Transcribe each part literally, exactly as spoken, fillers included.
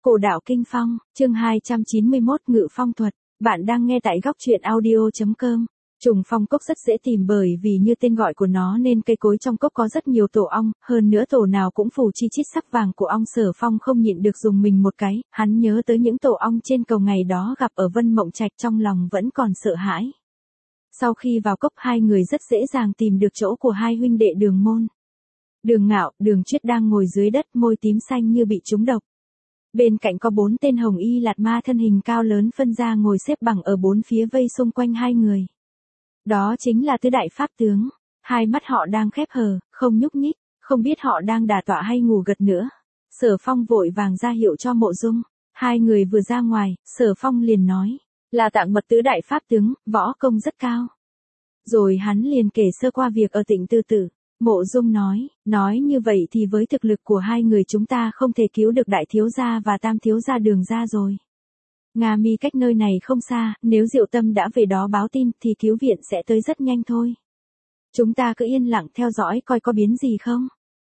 Cổ đạo kinh phong, chương hai trăm chín mươi mốt Ngự phong thuật. Bạn đang nghe tại góc truyện audio chấm com. Trùng phong cốc rất dễ tìm bởi vì như tên gọi của nó nên cây cối trong cốc có rất nhiều tổ ong, hơn nữa tổ nào cũng phủ chi chít sắc vàng của ong. Sở Phong không nhịn được dùng mình một cái, hắn nhớ tới những tổ ong trên cầu ngày đó gặp ở Vân Mộng Trạch, trong lòng vẫn còn sợ hãi. Sau khi vào cốc, hai người rất dễ dàng tìm được chỗ của hai huynh đệ Đường Môn. Đường Ngạo, Đường Chuyết đang ngồi dưới đất, môi tím xanh như bị trúng độc. Bên cạnh có bốn tên hồng y lạt ma thân hình cao lớn phân ra ngồi xếp bằng ở bốn phía vây xung quanh hai người. Đó chính là tứ đại pháp tướng. Hai mắt họ đang khép hờ, không nhúc nhích, không biết họ đang đả tọa hay ngủ gật nữa. Sở Phong vội vàng ra hiệu cho Mộ Dung. Hai người vừa ra ngoài, Sở Phong liền nói, là tạng mật tứ đại pháp tướng, võ công rất cao. Rồi hắn liền kể sơ qua việc ở Tịnh Tư Tử. Mộ Dung nói, nói như vậy thì với thực lực của hai người chúng ta không thể cứu được đại thiếu gia và tam thiếu gia Đường gia rồi. Nga Mi cách nơi này không xa, nếu Diệu Tâm đã về đó báo tin thì cứu viện sẽ tới rất nhanh thôi. Chúng ta cứ yên lặng theo dõi coi có biến gì không.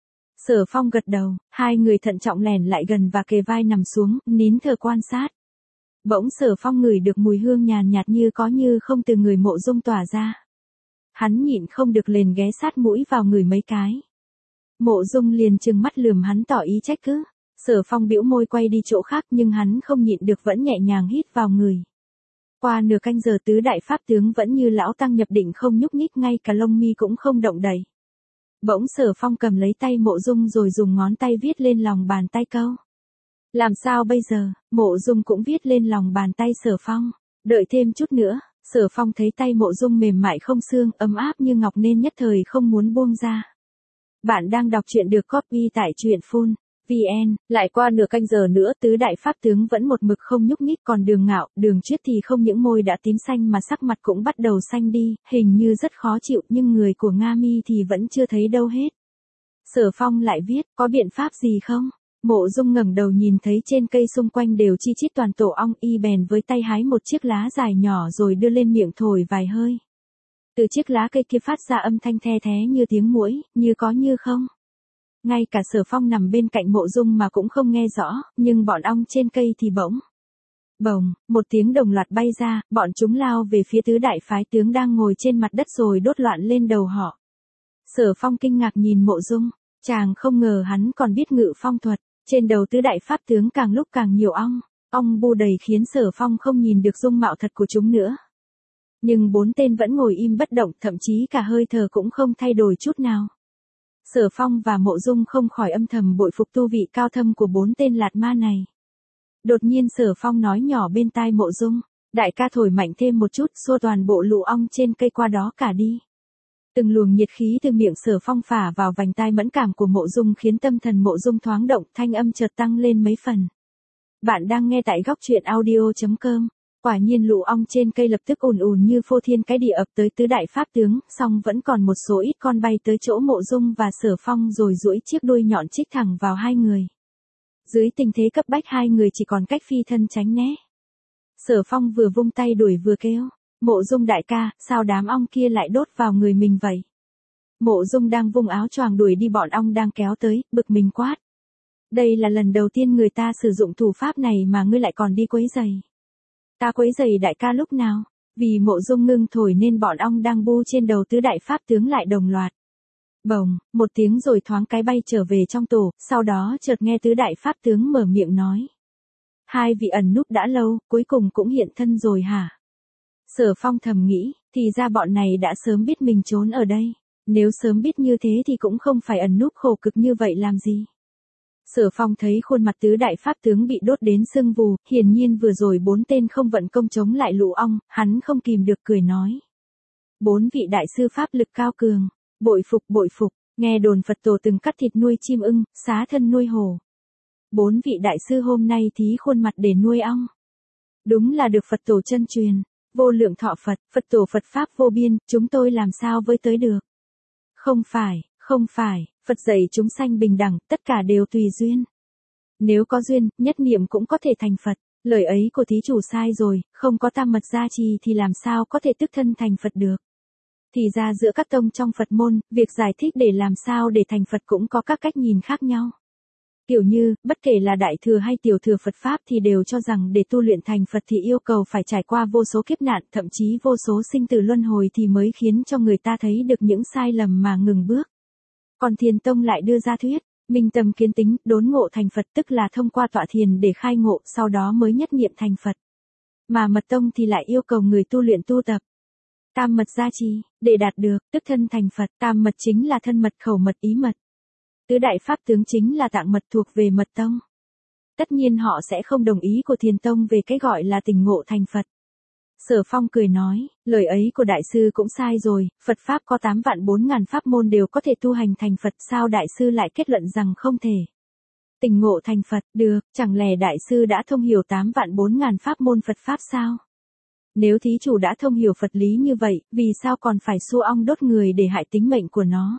Sở Phong gật đầu, hai người thận trọng lèn lại gần và kề vai nằm xuống, nín thở quan sát. Bỗng Sở Phong ngửi được mùi hương nhàn nhạt như có như không từ người Mộ Dung tỏa ra. Hắn nhịn không được liền ghé sát mũi vào người mấy cái. Mộ Dung liền trừng mắt lườm hắn tỏ ý trách cứ. Sở Phong bĩu môi quay đi chỗ khác nhưng hắn không nhịn được vẫn nhẹ nhàng hít vào người. Qua nửa canh giờ tứ đại pháp tướng vẫn như lão tăng nhập định không nhúc nhích, ngay cả lông mi cũng không động đậy. Bỗng Sở Phong cầm lấy tay Mộ Dung rồi dùng ngón tay viết lên lòng bàn tay câu. Làm sao bây giờ? Mộ Dung cũng viết lên lòng bàn tay Sở Phong. Đợi thêm chút nữa. Sở Phong thấy tay Mộ Dung mềm mại không xương, ấm áp như ngọc nên nhất thời không muốn buông ra. Bạn đang đọc truyện được copy tại truyện phun chấm vn. Lại qua nửa canh giờ nữa tứ đại pháp tướng vẫn một mực không nhúc nhích, còn Đường Ngạo, Đường Chuyết thì không những môi đã tím xanh mà sắc mặt cũng bắt đầu xanh đi, hình như rất khó chịu, nhưng người của Nga Mi thì vẫn chưa thấy đâu hết. Sở Phong lại viết, có biện pháp gì không? Mộ Dung ngẩng đầu nhìn thấy trên cây xung quanh đều chi chít toàn tổ ong, y bèn với tay hái một chiếc lá dài nhỏ rồi đưa lên miệng thổi vài hơi. Từ chiếc lá cây kia phát ra âm thanh the thé như tiếng muỗi, như có như không. Ngay cả Sở Phong nằm bên cạnh Mộ Dung mà cũng không nghe rõ, nhưng bọn ong trên cây thì bỗng. Bồng, một tiếng đồng loạt bay ra, bọn chúng lao về phía tứ đại phái tướng đang ngồi trên mặt đất rồi đốt loạn lên đầu họ. Sở Phong kinh ngạc nhìn Mộ Dung, chàng không ngờ hắn còn biết ngự phong thuật. Trên đầu tứ đại pháp tướng càng lúc càng nhiều ong, ong bu đầy khiến Sở Phong không nhìn được dung mạo thật của chúng nữa. Nhưng bốn tên vẫn ngồi im bất động, thậm chí cả hơi thở cũng không thay đổi chút nào. Sở Phong và Mộ Dung không khỏi âm thầm bội phục tu vị cao thâm của bốn tên lạt ma này. Đột nhiên Sở Phong nói nhỏ bên tai Mộ Dung, đại ca thổi mạnh thêm một chút, xua toàn bộ lũ ong trên cây qua đó cả đi. Từng luồng nhiệt khí từ miệng Sở Phong phả vào vành tai mẫn cảm của Mộ Dung khiến tâm thần Mộ Dung thoáng động, thanh âm chợt tăng lên mấy phần. Bạn đang nghe tại góc truyện audio chấm com. Quả nhiên lũ ong trên cây lập tức ùn ùn như phô thiên cái địa ập tới tứ đại pháp tướng, song vẫn còn một số ít con bay tới chỗ Mộ Dung và Sở Phong rồi duỗi chiếc đuôi nhọn chích thẳng vào hai người. Dưới tình thế cấp bách hai người chỉ còn cách phi thân tránh né. Sở Phong vừa vung tay đuổi vừa kêu, Mộ Dung đại ca, sao đám ong kia lại đốt vào người mình vậy? Mộ Dung đang vung áo choàng đuổi đi bọn ong đang kéo tới, bực mình quát. Đây là lần đầu tiên người ta sử dụng thủ pháp này mà ngươi lại còn đi quấy giày. Ta quấy giày đại ca lúc nào? Vì Mộ Dung ngưng thổi nên bọn ong đang bu trên đầu tứ đại pháp tướng lại đồng loạt. Bồng, một tiếng rồi thoáng cái bay trở về trong tổ, sau đó chợt nghe tứ đại pháp tướng mở miệng nói. Hai vị ẩn núp đã lâu, cuối cùng cũng hiện thân rồi hả? Sở Phong thầm nghĩ, thì ra bọn này đã sớm biết mình trốn ở đây. Nếu sớm biết như thế thì cũng không phải ẩn núp khổ cực như vậy làm gì. Sở Phong thấy khuôn mặt tứ đại pháp tướng bị đốt đến sưng vù, hiển nhiên vừa rồi bốn tên không vận công chống lại lũ ong, hắn không kìm được cười nói. Bốn vị đại sư pháp lực cao cường, bội phục bội phục, nghe đồn Phật tổ từng cắt thịt nuôi chim ưng, xá thân nuôi hổ. Bốn vị đại sư hôm nay thí khuôn mặt để nuôi ong. Đúng là được Phật tổ chân truyền. Vô lượng thọ Phật, Phật tổ Phật Pháp vô biên, chúng tôi làm sao với tới được? Không phải, không phải, Phật dạy chúng sanh bình đẳng, tất cả đều tùy duyên. Nếu có duyên, nhất niệm cũng có thể thành Phật, lời ấy của thí chủ sai rồi, không có tam mật gia trì thì làm sao có thể tức thân thành Phật được. Thì ra giữa các tông trong Phật môn, việc giải thích để làm sao để thành Phật cũng có các cách nhìn khác nhau. Kiểu như, bất kể là đại thừa hay tiểu thừa Phật Pháp thì đều cho rằng để tu luyện thành Phật thì yêu cầu phải trải qua vô số kiếp nạn, thậm chí vô số sinh tử luân hồi thì mới khiến cho người ta thấy được những sai lầm mà ngừng bước. Còn Thiền Tông lại đưa ra thuyết, minh tâm kiến tính, đốn ngộ thành Phật tức là thông qua tọa thiền để khai ngộ, sau đó mới nhất niệm thành Phật. Mà Mật Tông thì lại yêu cầu người tu luyện tu tập tam mật gia trì, để đạt được, tức thân thành Phật. Tam mật chính là thân mật, khẩu mật, ý mật. Tứ đại pháp tướng chính là tạng mật thuộc về Mật Tông. Tất nhiên họ sẽ không đồng ý của Thiền Tông về cái gọi là tỉnh ngộ thành Phật. Sở Phong cười nói, lời ấy của đại sư cũng sai rồi, Phật Pháp có tám vạn bốn ngàn pháp môn đều có thể tu hành thành Phật, sao đại sư lại kết luận rằng không thể tỉnh ngộ thành Phật được, chẳng lẽ đại sư đã thông hiểu tám vạn bốn ngàn pháp môn Phật Pháp sao? Nếu thí chủ đã thông hiểu Phật lý như vậy, vì sao còn phải xua ong đốt người để hại tính mệnh của nó?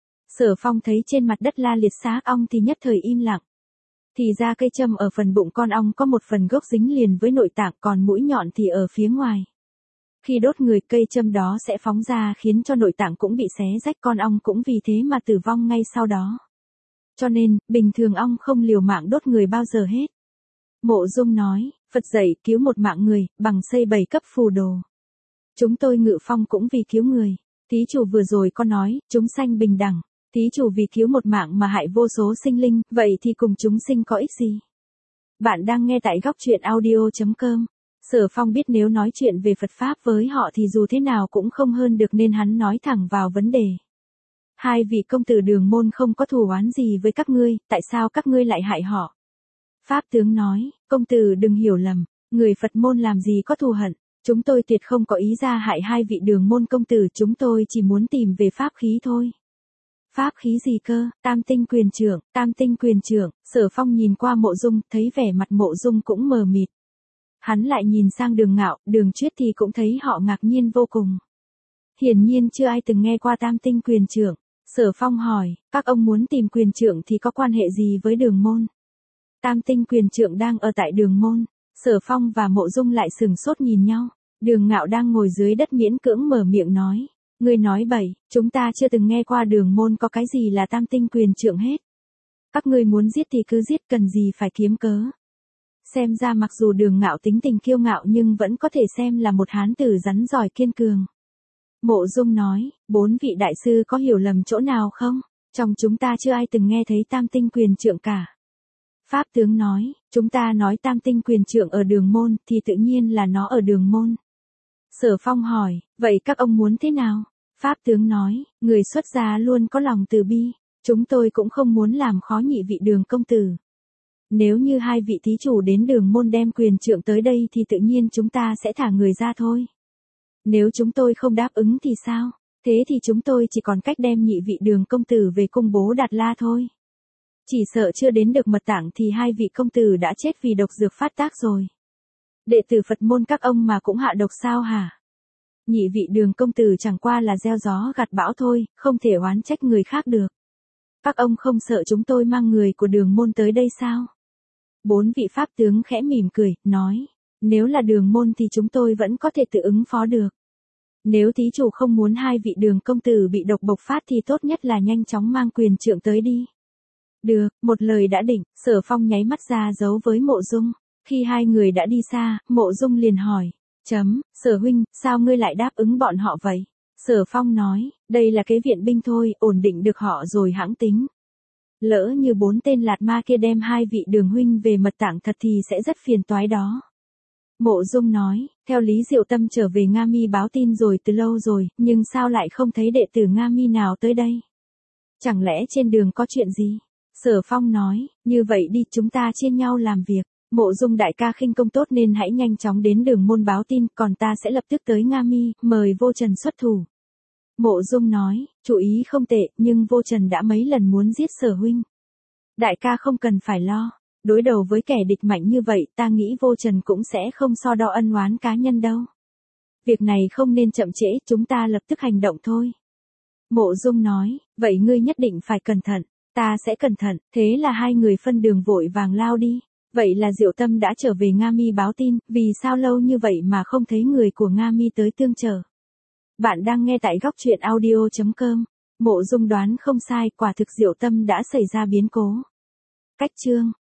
Sở Phong thấy trên mặt đất la liệt xác ong thì nhất thời im lặng. Thì ra cây châm ở phần bụng con ong có một phần gốc dính liền với nội tạng, còn mũi nhọn thì ở phía ngoài. Khi đốt người, cây châm đó sẽ phóng ra khiến cho nội tạng cũng bị xé rách, con ong cũng vì thế mà tử vong ngay sau đó. Cho nên, bình thường ong không liều mạng đốt người bao giờ hết. Mộ Dung nói, Phật dạy cứu một mạng người, bằng xây bảy cấp phù đồ. Chúng tôi Ngự Phong cũng vì cứu người. Thí chủ vừa rồi có nói, chúng sanh bình đẳng. Thí chủ vì cứu một mạng mà hại vô số sinh linh, vậy thì cùng chúng sinh có ích gì? Bạn đang nghe tại góc truyện audio chấm com. Sở Phong biết nếu nói chuyện về Phật Pháp với họ thì dù thế nào cũng không hơn được nên hắn nói thẳng vào vấn đề. Hai vị công tử Đường môn không có thù oán gì với các ngươi, tại sao các ngươi lại hại họ? Pháp tướng nói, công tử đừng hiểu lầm, người Phật môn làm gì có thù hận, chúng tôi tuyệt không có ý ra hại hai vị Đường môn công tử, chúng tôi chỉ muốn tìm về pháp khí thôi. Pháp khí gì cơ? Tam tinh quyền trưởng, tam tinh quyền trưởng. Sở Phong nhìn qua Mộ Dung, thấy vẻ mặt Mộ Dung cũng mờ mịt. Hắn lại nhìn sang Đường Ngạo, Đường Chuyết thì cũng thấy họ ngạc nhiên vô cùng. Hiển nhiên chưa ai từng nghe qua tam tinh quyền trưởng. Sở Phong hỏi, các ông muốn tìm quyền trưởng thì có quan hệ gì với Đường môn? Tam tinh quyền trưởng đang ở tại Đường môn. Sở Phong và Mộ Dung lại sừng sốt nhìn nhau. Đường Ngạo đang ngồi dưới đất miễn cưỡng mở miệng nói. Ngươi nói bậy, chúng ta chưa từng nghe qua Đường môn có cái gì là tam tinh quyền trưởng hết. Các ngươi muốn giết thì cứ giết, cần gì phải kiếm cớ. Xem ra mặc dù Đường Ngạo tính tình kiêu ngạo nhưng vẫn có thể xem là một hán tử rắn giỏi kiên cường. Mộ Dung nói, bốn vị đại sư có hiểu lầm chỗ nào không? Trong chúng ta chưa ai từng nghe thấy tam tinh quyền trưởng cả. Pháp tướng nói, chúng ta nói tam tinh quyền trưởng ở Đường môn thì tự nhiên là nó ở Đường môn. Sở Phong hỏi, vậy các ông muốn thế nào? Pháp tướng nói, người xuất gia luôn có lòng từ bi, chúng tôi cũng không muốn làm khó nhị vị Đường công tử. Nếu như hai vị thí chủ đến Đường môn đem quyền trưởng tới đây thì tự nhiên chúng ta sẽ thả người ra thôi. Nếu chúng tôi không đáp ứng thì sao? Thế thì chúng tôi chỉ còn cách đem nhị vị Đường công tử về cung Bố Đạt La thôi. Chỉ sợ chưa đến được mật tạng thì hai vị công tử đã chết vì độc dược phát tác rồi. Đệ tử Phật môn các ông mà cũng hạ độc sao hả? Nhị vị Đường công tử chẳng qua là gieo gió gặt bão thôi, không thể oán trách người khác được. Các ông không sợ chúng tôi mang người của Đường môn tới đây sao? Bốn vị pháp tướng khẽ mỉm cười, nói, nếu là Đường môn thì chúng tôi vẫn có thể tự ứng phó được. Nếu thí chủ không muốn hai vị Đường công tử bị độc bộc phát thì tốt nhất là nhanh chóng mang quyền trượng tới đi. Được, một lời đã định, Sở Phong nháy mắt ra dấu với Mộ Dung. Khi hai người đã đi xa, Mộ Dung liền hỏi, chấm, Sở huynh, sao ngươi lại đáp ứng bọn họ vậy? Sở Phong nói, đây là kế viện binh thôi, ổn định được họ rồi hãng tính. Lỡ như bốn tên lạt ma kia đem hai vị Đường huynh về mật tạng thật thì sẽ rất phiền toái đó. Mộ Dung nói, theo lý Diệu Tâm trở về Nga Mi báo tin rồi từ lâu rồi, nhưng sao lại không thấy đệ tử Nga Mi nào tới đây? Chẳng lẽ trên đường có chuyện gì? Sở Phong nói, như vậy đi, chúng ta chia nhau làm việc. Mộ Dung đại ca khinh công tốt nên hãy nhanh chóng đến Đường môn báo tin, còn ta sẽ lập tức tới Nga Mi, mời Vô Trần xuất thủ. Mộ Dung nói, chủ ý không tệ, nhưng Vô Trần đã mấy lần muốn giết Sở huynh. Đại ca không cần phải lo, đối đầu với kẻ địch mạnh như vậy, ta nghĩ Vô Trần cũng sẽ không so đo ân oán cá nhân đâu. Việc này không nên chậm trễ, chúng ta lập tức hành động thôi. Mộ Dung nói, vậy ngươi nhất định phải cẩn thận, ta sẽ cẩn thận, thế là hai người phân đường vội vàng lao đi. Vậy là Diệu Tâm đã trở về Nga Mi báo tin, vì sao lâu như vậy mà không thấy người của Nga Mi tới tương trợ. Bạn đang nghe tại góc truyện audio chấm com. Mộ Dung đoán không sai, quả thực Diệu Tâm đã xảy ra biến cố. Cách chương